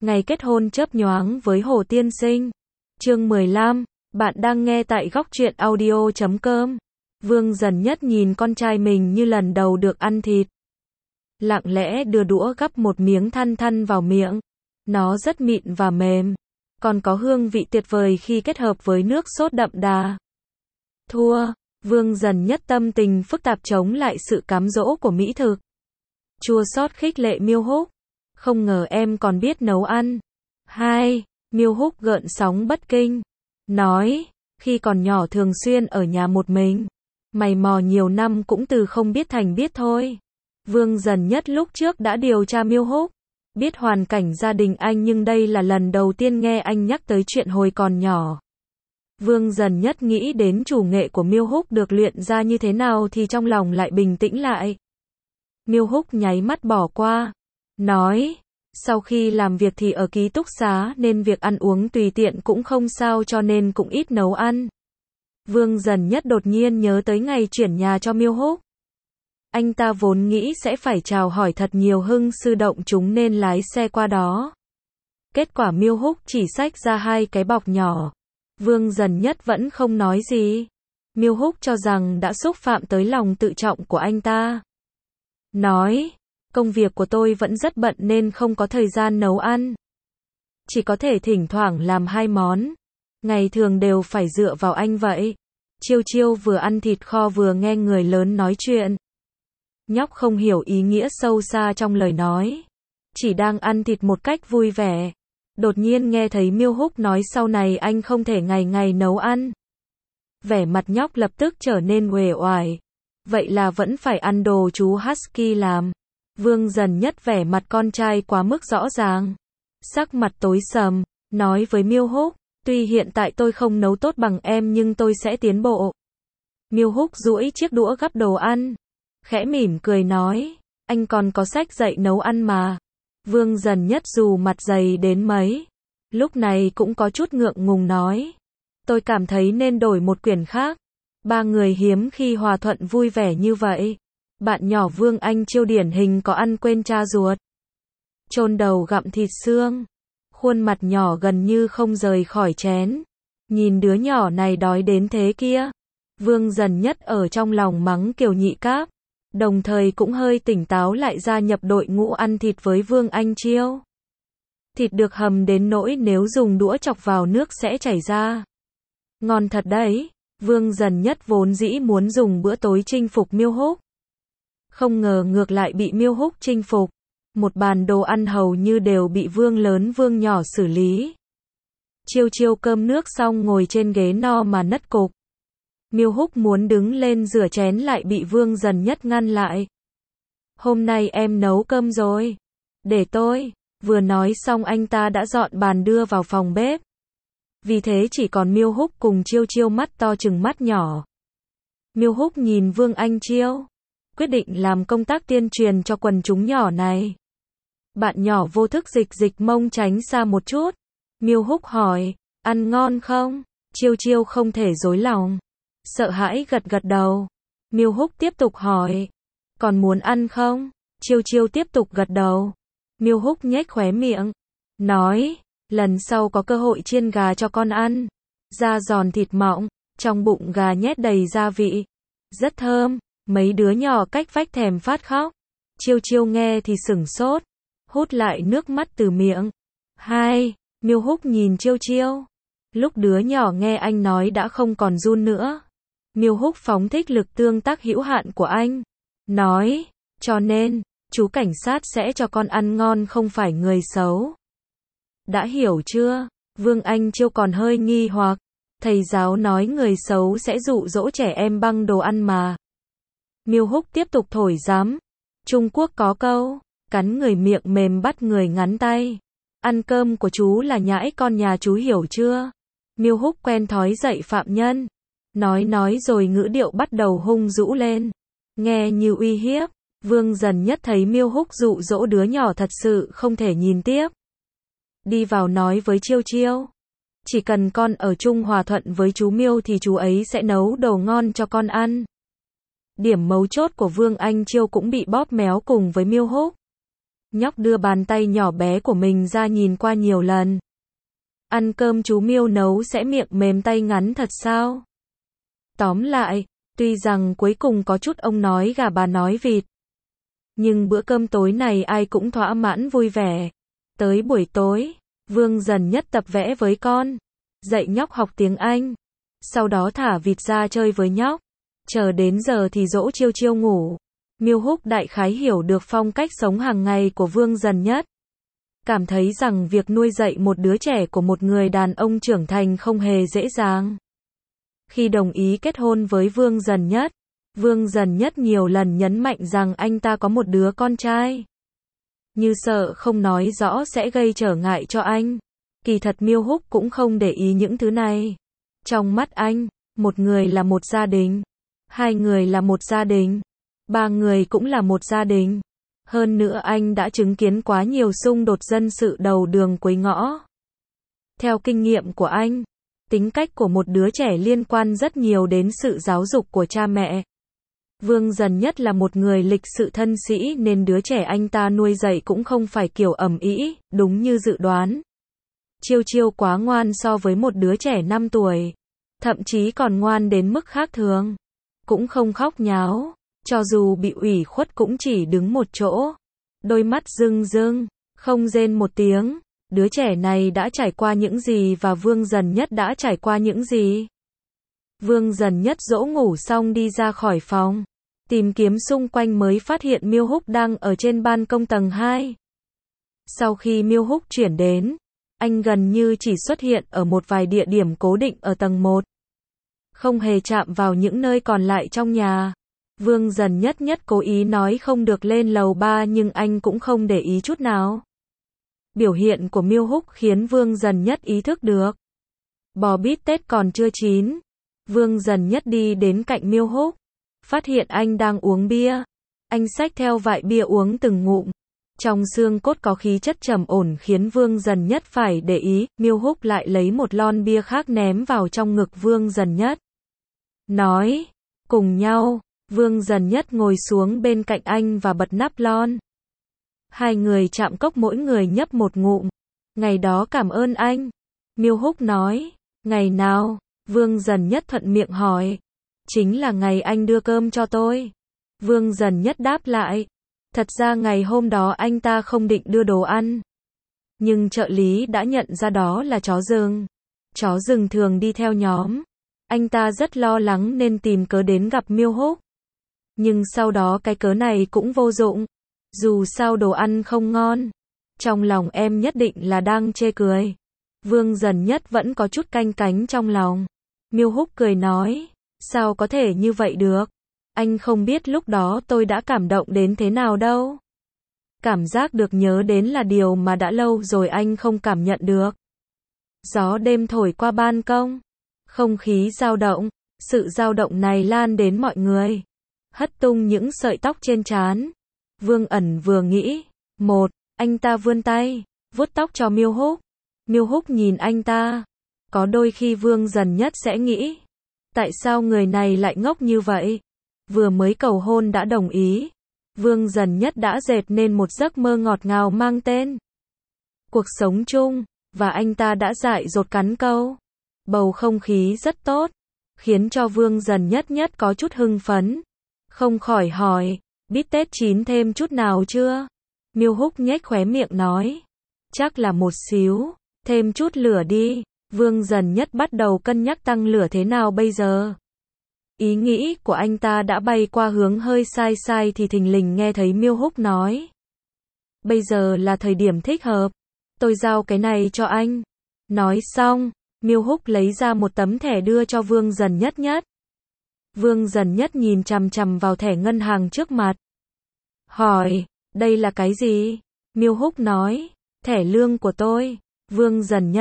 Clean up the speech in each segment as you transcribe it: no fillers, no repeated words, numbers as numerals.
Ngày kết hôn chớp nhoáng với Hồ Tiên Sinh. Chương 15, bạn đang nghe tại góc truyện audio.com. Vương Dần Nhất nhìn con trai mình như lần đầu được ăn thịt. Lặng lẽ đưa đũa gắp một miếng thăn thăn vào miệng. Nó rất mịn và mềm. Còn có hương vị tuyệt vời khi kết hợp với nước sốt đậm đà. Thua, Vương Dần Nhất tâm tình phức tạp chống lại sự cám dỗ của mỹ thực. Chua xót khích lệ Miêu Húc. Không ngờ em còn biết nấu ăn. Hai, Miêu Húc gợn sóng bất kinh. Nói, khi còn nhỏ thường xuyên ở nhà một mình. Mày mò nhiều năm cũng từ không biết thành biết thôi. Vương Dần Nhất lúc trước đã điều tra Miêu Húc. Biết hoàn cảnh gia đình anh nhưng đây là lần đầu tiên nghe anh nhắc tới chuyện hồi còn nhỏ. Vương Dần Nhất nghĩ đến chủ nghệ của Miêu Húc được luyện ra như thế nào thì trong lòng lại bình tĩnh lại. Miêu Húc nháy mắt bỏ qua. Nói, sau khi làm việc thì ở ký túc xá nên việc ăn uống tùy tiện cũng không sao cho nên cũng ít nấu ăn. Vương Dần Nhất đột nhiên nhớ tới ngày chuyển nhà cho Miêu Húc. Anh ta vốn nghĩ sẽ phải chào hỏi thật nhiều hưng sư động chúng nên lái xe qua đó. Kết quả Miêu Húc chỉ xách ra 2 cái bọc nhỏ. Vương Dần Nhất vẫn không nói gì. Miêu Húc cho rằng đã xúc phạm tới lòng tự trọng của anh ta. Nói, công việc của tôi vẫn rất bận nên không có thời gian nấu ăn. Chỉ có thể thỉnh thoảng làm 2 món. Ngày thường đều phải dựa vào anh vậy. Chiêu Chiêu vừa ăn thịt kho vừa nghe người lớn nói chuyện. Nhóc không hiểu ý nghĩa sâu xa trong lời nói. Chỉ đang ăn thịt một cách vui vẻ. Đột nhiên nghe thấy Miêu Húc nói sau này anh không thể ngày ngày nấu ăn. Vẻ mặt nhóc lập tức trở nên uể oải. Vậy là vẫn phải ăn đồ chú Husky làm. Vương Dần Nhất vẻ mặt con trai quá mức rõ ràng. Sắc mặt tối sầm, nói với Miêu Húc, tuy hiện tại tôi không nấu tốt bằng em nhưng tôi sẽ tiến bộ. Miêu Húc duỗi chiếc đũa gắp đồ ăn. Khẽ mỉm cười nói, anh còn có sách dạy nấu ăn mà. Vương Dần Nhất dù mặt dày đến mấy, lúc này cũng có chút ngượng ngùng nói. Tôi cảm thấy nên đổi một quyển khác. 3 người hiếm khi hòa thuận vui vẻ như vậy. Bạn nhỏ Vương Anh Chiêu điển hình có ăn quên cha ruột. Chôn đầu gặm thịt xương. Khuôn mặt nhỏ gần như không rời khỏi chén. Nhìn đứa nhỏ này đói đến thế kia. Vương Dần Nhất ở trong lòng mắng Kiều Nhị Cáp. Đồng thời cũng hơi tỉnh táo lại gia nhập đội ngũ ăn thịt với Vương Anh Chiêu. Thịt được hầm đến nỗi nếu dùng đũa chọc vào nước sẽ chảy ra. Ngon thật đấy. Vương Dần Nhất vốn dĩ muốn dùng bữa tối chinh phục Miêu Húc. Không ngờ ngược lại bị Miêu Húc chinh phục. Một bàn đồ ăn hầu như đều bị Vương lớn Vương nhỏ xử lý. Chiêu Chiêu cơm nước xong ngồi trên ghế no mà nất cục. Miêu Húc muốn đứng lên rửa chén lại bị Vương Dần Nhất ngăn lại. Hôm nay em nấu cơm rồi. Để tôi. Vừa nói xong anh ta đã dọn bàn đưa vào phòng bếp. Vì thế chỉ còn Miêu Húc cùng Chiêu Chiêu mắt to chừng mắt nhỏ. Miêu Húc nhìn Vương Anh Chiêu. Quyết định làm công tác tuyên truyền cho quần chúng nhỏ này. Bạn nhỏ vô thức dịch mông tránh xa một chút. Miêu Húc hỏi, ăn ngon không? Chiêu Chiêu không thể dối lòng. Sợ hãi gật gật đầu. Miêu Húc tiếp tục hỏi, còn muốn ăn không? Chiêu Chiêu tiếp tục gật đầu. Miêu Húc nhếch khóe miệng. Nói, lần sau có cơ hội chiên gà cho con ăn. Da giòn thịt mọng, trong bụng gà nhét đầy gia vị. Rất thơm, mấy đứa nhỏ cách vách thèm phát khóc. Chiêu Chiêu nghe thì sửng sốt. Hút lại nước mắt từ miệng. Hai, Miêu Húc nhìn Chiêu Chiêu. Lúc đứa nhỏ nghe anh nói đã không còn run nữa. Miêu Húc phóng thích lực tương tác hữu hạn của anh. Nói, cho nên, chú cảnh sát sẽ cho con ăn ngon không phải người xấu. Đã hiểu chưa? Vương Anh Chiêu còn hơi nghi hoặc. Thầy giáo nói người xấu sẽ dụ dỗ trẻ em bằng đồ ăn mà. Miêu Húc tiếp tục thổi giám. Trung Quốc có câu, cắn người miệng mềm bắt người ngắn tay. Ăn cơm của chú là nhãi con nhà chú hiểu chưa? Miêu Húc quen thói dạy phạm nhân. Nói rồi ngữ điệu bắt đầu hung dữ lên. Nghe như uy hiếp. Vương Dần Nhất thấy Miêu Húc dụ dỗ đứa nhỏ thật sự không thể nhìn tiếp. Đi vào nói với Chiêu Chiêu. Chỉ cần con ở chung hòa thuận với chú Miêu thì chú ấy sẽ nấu đồ ngon cho con ăn. Điểm mấu chốt của Vương Anh Chiêu cũng bị bóp méo cùng với Miêu Húc. Nhóc đưa bàn tay nhỏ bé của mình ra nhìn qua nhiều lần. Ăn cơm chú Miêu nấu sẽ miệng mềm tay ngắn thật sao? Tóm lại, tuy rằng cuối cùng có chút ông nói gà bà nói vịt, nhưng bữa cơm tối này ai cũng thỏa mãn vui vẻ. Tới buổi tối, Vương Dần Nhất tập vẽ với con, dạy nhóc học tiếng Anh, sau đó thả vịt ra chơi với nhóc. Chờ đến giờ thì dỗ Chiêu Chiêu ngủ. Miêu Húc đại khái hiểu được phong cách sống hàng ngày của Vương Dần Nhất. Cảm thấy rằng việc nuôi dạy một đứa trẻ của một người đàn ông trưởng thành không hề dễ dàng. Khi đồng ý kết hôn với Vương Dần Nhất, Vương Dần Nhất nhiều lần nhấn mạnh rằng anh ta có một đứa con trai. Như sợ không nói rõ sẽ gây trở ngại cho anh. Kỳ thật Miêu Húc cũng không để ý những thứ này. Trong mắt anh, một người là một gia đình, hai người là một gia đình, ba người cũng là một gia đình. Hơn nữa anh đã chứng kiến quá nhiều xung đột dân sự đầu đường cuối ngõ. Theo kinh nghiệm của anh, tính cách của một đứa trẻ liên quan rất nhiều đến sự giáo dục của cha mẹ. Vương Dần Nhất là một người lịch sự thân sĩ nên đứa trẻ anh ta nuôi dạy cũng không phải kiểu ầm ĩ, đúng như dự đoán. Chiêu Chiêu quá ngoan so với một đứa trẻ 5 tuổi, thậm chí còn ngoan đến mức khác thường. Cũng không khóc nháo, cho dù bị ủy khuất cũng chỉ đứng một chỗ, đôi mắt rưng rưng, không rên một tiếng. Đứa trẻ này đã trải qua những gì và Vương Dần Nhất đã trải qua những gì? Vương Dần Nhất dỗ ngủ xong đi ra khỏi phòng, tìm kiếm xung quanh mới phát hiện Miêu Húc đang ở trên ban công tầng 2. Sau khi Miêu Húc chuyển đến, anh gần như chỉ xuất hiện ở một vài địa điểm cố định ở tầng 1. Không hề chạm vào những nơi còn lại trong nhà. Vương Dần Nhất cố ý nói không được lên lầu 3 nhưng anh cũng không để ý chút nào. Biểu hiện của Miêu Húc khiến Vương Dần Nhất ý thức được. Bò bít tết còn chưa chín. Vương Dần Nhất đi đến cạnh Miêu Húc, phát hiện anh đang uống bia. Anh xách theo vại bia uống từng ngụm. Trong xương cốt có khí chất trầm ổn khiến Vương Dần Nhất phải để ý. Miêu Húc lại lấy một lon bia khác ném vào trong ngực Vương Dần Nhất. Nói, cùng nhau. Vương Dần Nhất ngồi xuống bên cạnh anh và bật nắp lon. Hai người chạm cốc mỗi người nhấp một ngụm. Ngày đó cảm ơn anh. Miêu Húc nói. Ngày nào? Vương Dần Nhất thuận miệng hỏi. Chính là ngày anh đưa cơm cho tôi. Vương Dần Nhất đáp lại. Thật ra ngày hôm đó anh ta không định đưa đồ ăn. Nhưng trợ lý đã nhận ra đó là chó rừng. Chó rừng thường đi theo nhóm. Anh ta rất lo lắng nên tìm cớ đến gặp Miêu Húc. Nhưng sau đó cái cớ này cũng vô dụng. Dù sao đồ ăn không ngon. Trong lòng em nhất định là đang chê cười. Vương Dần Nhất vẫn có chút canh cánh trong lòng. Miêu Húc cười nói. Sao có thể như vậy được? Anh không biết lúc đó tôi đã cảm động đến thế nào đâu. Cảm giác được nhớ đến là điều mà đã lâu rồi anh không cảm nhận được. Gió đêm thổi qua ban công. Không khí dao động. Sự dao động này lan đến mọi người. Hất tung những sợi tóc trên trán. Vương Ẩn vừa nghĩ. Anh ta vươn tay, vuốt tóc cho Miêu Húc. Miêu Húc nhìn anh ta. Có đôi khi Vương Dần Nhất sẽ nghĩ. Tại sao người này lại ngốc như vậy? Vừa mới cầu hôn đã đồng ý. Vương Dần Nhất đã dệt nên một giấc mơ ngọt ngào mang tên cuộc sống chung. Và anh ta đã dại dột cắn câu. Bầu không khí rất tốt. Khiến cho Vương Dần Nhất có chút hưng phấn. Không khỏi hỏi. Bít tết chín thêm chút nào chưa? Miêu Húc nhếch khóe miệng nói. Chắc là một xíu. Thêm chút lửa đi. Vương Dần Nhất bắt đầu cân nhắc tăng lửa thế nào bây giờ. Ý nghĩ của anh ta đã bay qua hướng hơi sai thì thình lình nghe thấy Miêu Húc nói. Bây giờ là thời điểm thích hợp. Tôi giao cái này cho anh. Nói xong, Miêu Húc lấy ra một tấm thẻ đưa cho Vương Dần Nhất. Vương Dần Nhất nhìn chằm chằm vào thẻ ngân hàng trước mặt. Hỏi, đây là cái gì? Miêu Húc nói, thẻ lương của tôi. Vương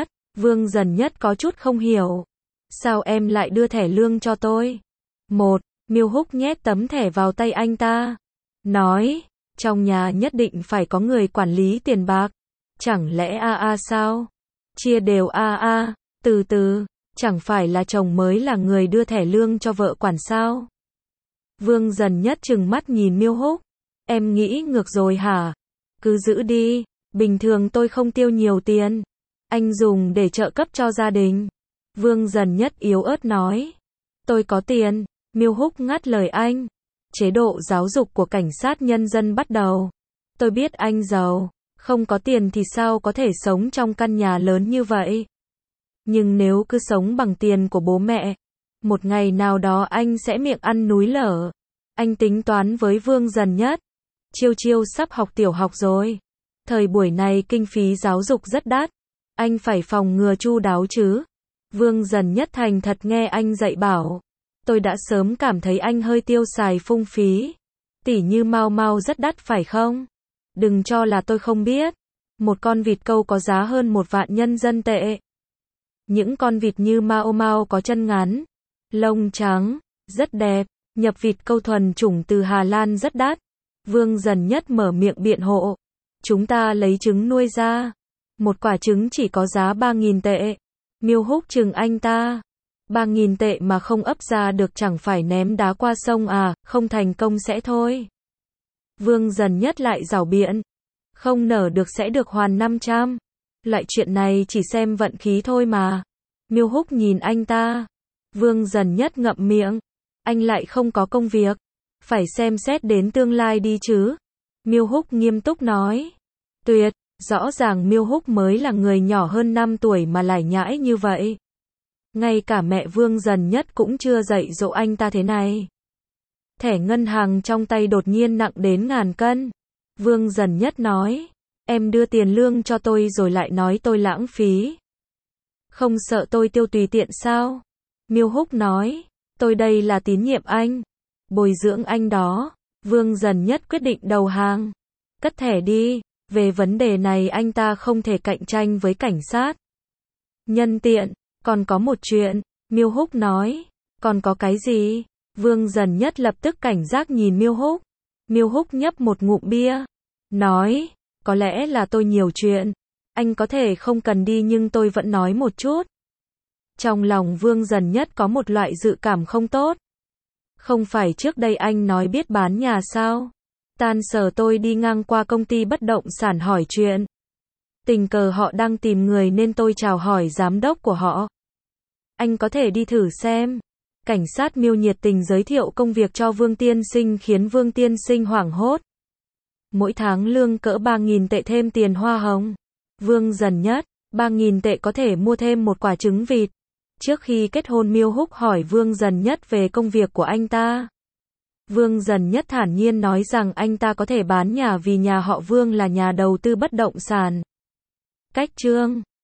Dần Nhất có chút không hiểu. Sao em lại đưa thẻ lương cho tôi? Miêu Húc nhét tấm thẻ vào tay anh ta. Nói, trong nhà nhất định phải có người quản lý tiền bạc. Chẳng lẽ sao? Chia đều từ từ, chẳng phải là chồng mới là người đưa thẻ lương cho vợ quản sao? Vương Dần Nhất trừng mắt nhìn Miêu Húc. Em nghĩ ngược rồi hả? Cứ giữ đi, bình thường tôi không tiêu nhiều tiền. Anh dùng để trợ cấp cho gia đình. Vương Dần Nhất yếu ớt nói. Tôi có tiền. Miêu Húc ngắt lời anh. Chế độ giáo dục của cảnh sát nhân dân bắt đầu. Tôi biết anh giàu. Không có tiền thì sao có thể sống trong căn nhà lớn như vậy. Nhưng nếu cứ sống bằng tiền của bố mẹ, một ngày nào đó anh sẽ miệng ăn núi lở. Anh tính toán với Vương Dần Nhất. Chiêu Chiêu sắp học tiểu học rồi. Thời buổi này kinh phí giáo dục rất đắt. Anh phải phòng ngừa chu đáo chứ. Vương Dần Nhất thành thật nghe anh dạy bảo. Tôi đã sớm cảm thấy anh hơi tiêu xài phung phí. Tỉ như Mao Mao rất đắt phải không? Đừng cho là tôi không biết. Một con vịt câu có giá hơn 1 vạn nhân dân tệ. Những con vịt như Mao Mao có chân ngắn, lông trắng, rất đẹp. Nhập vịt câu thuần chủng từ Hà Lan rất đắt. Vương Dần Nhất mở miệng biện hộ. Chúng ta lấy trứng nuôi ra. Một quả trứng chỉ có giá 3.000 tệ. Miêu Húc chừng anh ta. 3.000 tệ mà không ấp ra được chẳng phải ném đá qua sông à, không thành công sẽ thôi. Vương Dần Nhất lại giảo biện. Không nở được sẽ được hoàn 500. Loại chuyện này chỉ xem vận khí thôi mà. Miêu Húc nhìn anh ta. Vương Dần Nhất ngậm miệng. Anh lại không có công việc. Phải xem xét đến tương lai đi chứ. Miêu Húc nghiêm túc nói. Tuyệt, rõ ràng Miêu Húc mới là người nhỏ hơn 5 tuổi mà lải nhải như vậy. Ngay cả mẹ Vương Dần Nhất cũng chưa dạy dỗ anh ta thế này. Thẻ ngân hàng trong tay đột nhiên nặng đến ngàn cân. Vương Dần Nhất nói. Em đưa tiền lương cho tôi rồi lại nói tôi lãng phí. Không sợ tôi tiêu tùy tiện sao? Miêu Húc nói. Tôi đây là tín nhiệm anh. Bồi dưỡng anh đó. Vương Dần Nhất quyết định đầu hàng. Cất thẻ đi. Về vấn đề này anh ta không thể cạnh tranh với cảnh sát. Nhân tiện, còn có một chuyện. Miêu Húc nói. Còn có cái gì? Vương Dần Nhất lập tức cảnh giác nhìn Miêu Húc. Miêu Húc nhấp một ngụm bia. Nói. Có lẽ là tôi nhiều chuyện. Anh có thể không cần đi nhưng tôi vẫn nói một chút. Trong lòng Vương Dần Nhất có một loại dự cảm không tốt. Không phải trước đây anh nói biết bán nhà sao? Tan sở tôi đi ngang qua công ty bất động sản hỏi chuyện. Tình cờ họ đang tìm người nên tôi chào hỏi giám đốc của họ. Anh có thể đi thử xem. Cảnh sát Miêu nhiệt tình giới thiệu công việc cho Vương tiên sinh khiến Vương tiên sinh hoảng hốt. Mỗi tháng lương cỡ 3.000 tệ thêm tiền hoa hồng. Vương Dần Nhất, 3.000 tệ có thể mua thêm một quả trứng vịt. Trước khi kết hôn Miêu Húc hỏi Vương Dần Nhất về công việc của anh ta. Vương Dần Nhất thản nhiên nói rằng anh ta có thể bán nhà vì nhà họ Vương là nhà đầu tư bất động sản. Cách chương